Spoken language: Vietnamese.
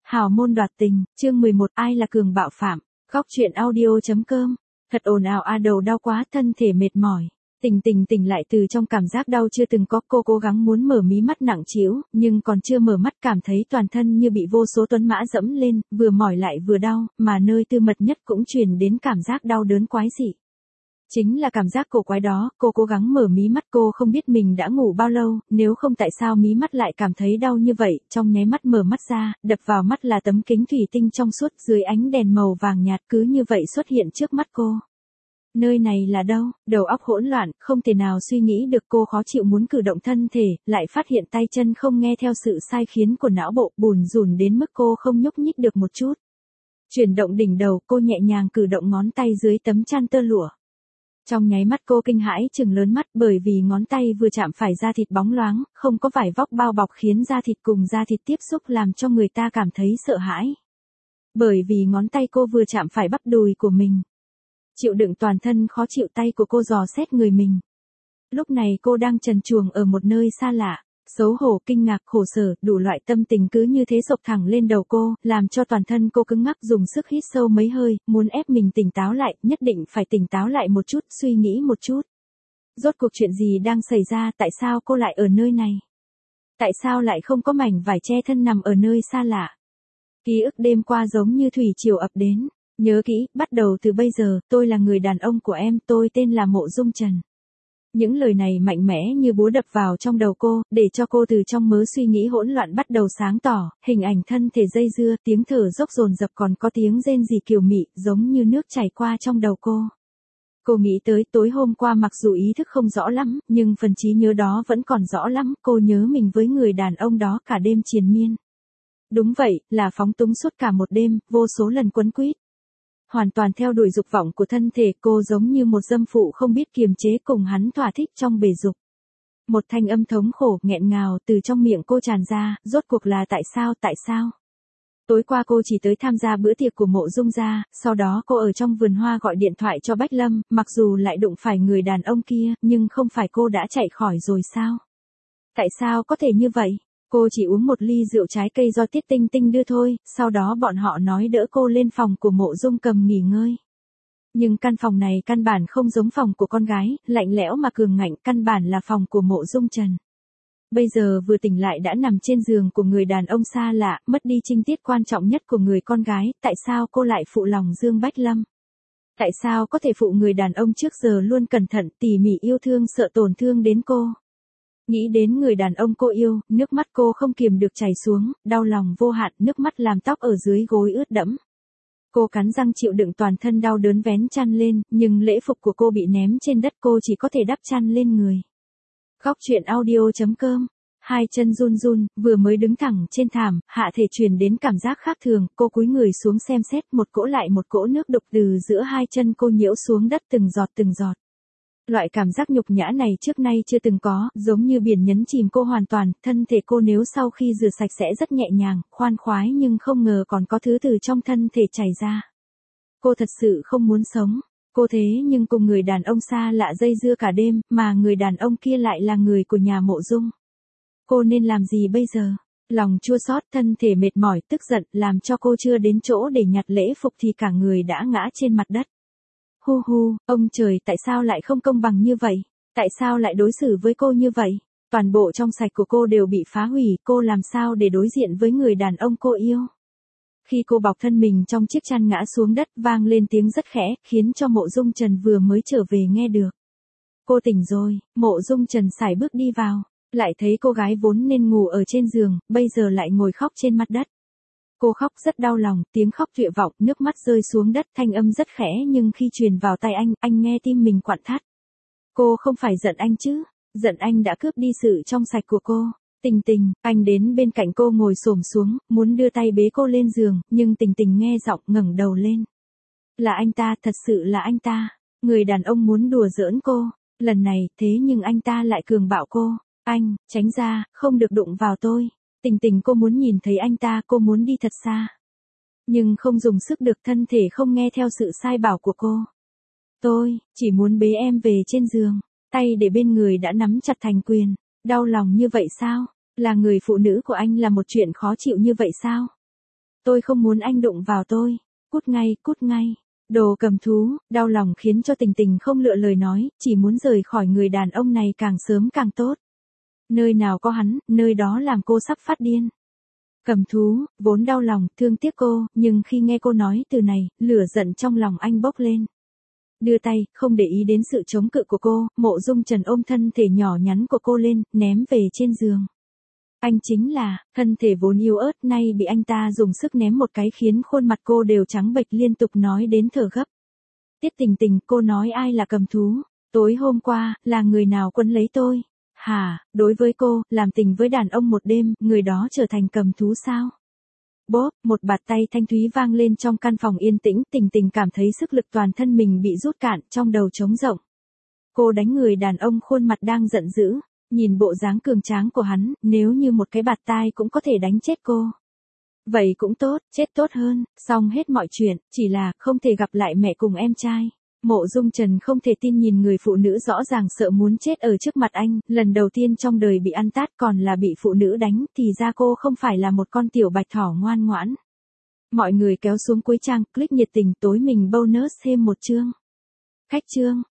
Hào môn đoạt tình, chương 11, ai là cường bạo phạm, góc truyện audio.com, thật ồn ào đầu đau quá, thân thể mệt mỏi. Tỉnh lại từ trong cảm giác đau chưa từng có, cô cố gắng muốn mở mí mắt nặng trĩu, nhưng còn chưa mở mắt cảm thấy toàn thân như bị vô số tuấn mã dẫm lên, vừa mỏi lại vừa đau, mà nơi tư mật nhất cũng truyền đến cảm giác đau đớn quái dị. Chính là cảm giác cổ quái đó, cô cố gắng mở mí mắt, cô không biết mình đã ngủ bao lâu, nếu không tại sao mí mắt lại cảm thấy đau như vậy, trong nháy mắt mở mắt ra, đập vào mắt là tấm kính thủy tinh trong suốt dưới ánh đèn màu vàng nhạt cứ như vậy xuất hiện trước mắt cô. Nơi này là đâu? Đầu óc hỗn loạn, không thể nào suy nghĩ được, cô khó chịu muốn cử động thân thể, lại phát hiện tay chân không nghe theo sự sai khiến của não bộ, bùn rùn đến mức cô không nhúc nhích được một chút. Chuyển động đỉnh đầu, cô nhẹ nhàng cử động ngón tay dưới tấm chăn tơ lụa. Trong nháy mắt cô kinh hãi trừng lớn mắt bởi vì ngón tay vừa chạm phải da thịt bóng loáng, không có vải vóc bao bọc khiến da thịt cùng da thịt tiếp xúc làm cho người ta cảm thấy sợ hãi. Bởi vì ngón tay cô vừa chạm phải bắp đùi của mình. Chịu đựng toàn thân khó chịu, tay của cô dò xét người mình. Lúc này cô đang trần truồng ở một nơi xa lạ. Xấu hổ, kinh ngạc, khổ sở, đủ loại tâm tình cứ như thế sộc thẳng lên đầu cô, làm cho toàn thân cô cứng ngắc, dùng sức hít sâu mấy hơi, muốn ép mình tỉnh táo lại, nhất định phải tỉnh táo lại một chút, suy nghĩ một chút. Rốt cuộc chuyện gì đang xảy ra, tại sao cô lại ở nơi này? Tại sao lại không có mảnh vải che thân nằm ở nơi xa lạ? Ký ức đêm qua giống như thủy triều ập đến. Nhớ kỹ, bắt đầu từ bây giờ, tôi là người đàn ông của em, tôi tên là Mộ Dung Trần. Những lời này mạnh mẽ như búa đập vào trong đầu cô, để cho cô từ trong mớ suy nghĩ hỗn loạn bắt đầu sáng tỏ, hình ảnh thân thể dây dưa, tiếng thở dốc dồn dập, còn có tiếng rên rỉ kiều mị, giống như nước chảy qua trong đầu cô. Cô nghĩ tới tối hôm qua, mặc dù ý thức không rõ lắm, nhưng phần trí nhớ đó vẫn còn rõ lắm, cô nhớ mình với người đàn ông đó cả đêm triền miên. Đúng vậy, là phóng túng suốt cả một đêm, vô số lần quấn quýt. Hoàn toàn theo đuổi dục vọng của thân thể, cô giống như một dâm phụ không biết kiềm chế, cùng hắn thỏa thích trong bể dục. Một thanh âm thống khổ, nghẹn ngào từ trong miệng cô tràn ra, rốt cuộc là tại sao? Tối qua cô chỉ tới tham gia bữa tiệc của Mộ Dung gia, sau đó cô ở trong vườn hoa gọi điện thoại cho Bách Lâm, mặc dù lại đụng phải người đàn ông kia, nhưng không phải cô đã chạy khỏi rồi sao? Tại sao có thể như vậy? Cô chỉ uống một ly rượu trái cây do Tiết Tinh Tinh đưa thôi, sau đó bọn họ nói đỡ cô lên phòng của Mộ Dung Cầm nghỉ ngơi. Nhưng căn phòng này căn bản không giống phòng của con gái, lạnh lẽo mà cường ngạnh, căn bản là phòng của Mộ Dung Trần. Bây giờ vừa tỉnh lại đã nằm trên giường của người đàn ông xa lạ, mất đi trinh tiết quan trọng nhất của người con gái, tại sao cô lại phụ lòng Dương Bách Lâm? Tại sao có thể phụ người đàn ông trước giờ luôn cẩn thận, tỉ mỉ yêu thương, sợ tổn thương đến cô? Nghĩ đến người đàn ông cô yêu, nước mắt cô không kiềm được chảy xuống, đau lòng vô hạn, nước mắt làm tóc ở dưới gối ướt đẫm. Cô cắn răng chịu đựng toàn thân đau đớn vén chăn lên, nhưng lễ phục của cô bị ném trên đất, cô chỉ có thể đắp chăn lên người. Góc truyện audio.com, hai chân run run, vừa mới đứng thẳng trên thảm, hạ thể truyền đến cảm giác khác thường, cô cúi người xuống xem xét, một cỗ lại một cỗ nước đục từ giữa hai chân cô nhiễu xuống đất từng giọt. Loại cảm giác nhục nhã này trước nay chưa từng có, giống như biển nhấn chìm cô hoàn toàn, thân thể cô nếu sau khi rửa sạch sẽ rất nhẹ nhàng, khoan khoái, nhưng không ngờ còn có thứ từ trong thân thể chảy ra. Cô thật sự không muốn sống, cô thế nhưng cùng người đàn ông xa lạ dây dưa cả đêm, mà người đàn ông kia lại là người của nhà Mộ Dung. Cô nên làm gì bây giờ? Lòng chua xót, thân thể mệt mỏi, tức giận, làm cho cô chưa đến chỗ để nhặt lễ phục thì cả người đã ngã trên mặt đất. Ông trời, tại sao lại không công bằng như vậy? Tại sao lại đối xử với cô như vậy? Toàn bộ trong sạch của cô đều bị phá hủy, cô làm sao để đối diện với người đàn ông cô yêu? Khi cô bọc thân mình trong chiếc chăn ngã xuống đất, vang lên tiếng rất khẽ, khiến cho Mộ Dung Trần vừa mới trở về nghe được. Cô tỉnh rồi, Mộ Dung Trần sải bước đi vào, lại thấy cô gái vốn nên ngủ ở trên giường, bây giờ lại ngồi khóc trên mặt đất. Cô khóc rất đau lòng, tiếng khóc tuyệt vọng, nước mắt rơi xuống đất, thanh âm rất khẽ nhưng khi truyền vào tai anh nghe tim mình quặn thắt. Cô không phải giận anh chứ? Giận anh đã cướp đi sự trong sạch của cô. Tình, anh đến bên cạnh cô ngồi xổm xuống, muốn đưa tay bế cô lên giường, nhưng Tình nghe giọng ngẩng đầu lên. Là anh ta, thật sự là anh ta. Người đàn ông muốn đùa giỡn cô. Lần này, thế nhưng anh ta lại cường bạo cô. Anh, tránh ra, không được đụng vào tôi. Tình cô muốn nhìn thấy anh ta, cô muốn đi thật xa. Nhưng không dùng sức được, thân thể không nghe theo sự sai bảo của cô. Tôi, chỉ muốn bế em về trên giường, tay để bên người đã nắm chặt thành quyền. Đau lòng như vậy sao? Là người phụ nữ của anh là một chuyện khó chịu như vậy sao? tôi không muốn anh đụng vào tôi. Cút ngay, cút ngay. Đồ cầm thú, đau lòng khiến cho Tình Tình không lựa lời nói, chỉ muốn rời khỏi người đàn ông này càng sớm càng tốt. Nơi nào có hắn, nơi đó làm cô sắp phát điên. Cầm thú, vốn đau lòng, thương tiếc cô, nhưng khi nghe cô nói từ này, lửa giận trong lòng anh bốc lên. Đưa tay, không để ý đến sự chống cự của cô, Mộ Dung Trần ôm thân thể nhỏ nhắn của cô lên, ném về trên giường. Anh chính là, thân thể vốn yếu ớt nay bị anh ta dùng sức ném một cái khiến khuôn mặt cô đều trắng bệch liên tục nói đến thở gấp. Tiết Tình Tình, cô nói ai là cầm thú? Tối hôm qua, là người nào quấn lấy tôi? Hả, đối với cô, làm tình với đàn ông một đêm, người đó trở thành cầm thú sao? Bốp, một bạt tay thanh thúy vang lên trong căn phòng yên tĩnh, Tình Tình cảm thấy sức lực toàn thân mình bị rút cạn, trong đầu trống rỗng. Cô đánh người đàn ông khuôn mặt đang giận dữ, nhìn bộ dáng cường tráng của hắn, nếu như một cái bạt tai cũng có thể đánh chết cô. Vậy cũng tốt, chết tốt hơn, xong hết mọi chuyện, chỉ là không thể gặp lại mẹ cùng em trai. Mộ Dung Trần không thể tin nhìn người phụ nữ rõ ràng sợ muốn chết ở trước mặt anh, lần đầu tiên trong đời bị ăn tát còn là bị phụ nữ đánh, thì ra cô không phải là một con tiểu bạch thỏ ngoan ngoãn. Mọi người kéo xuống cuối trang, click nhiệt tình, tối mình bonus thêm một chương. Khách chương.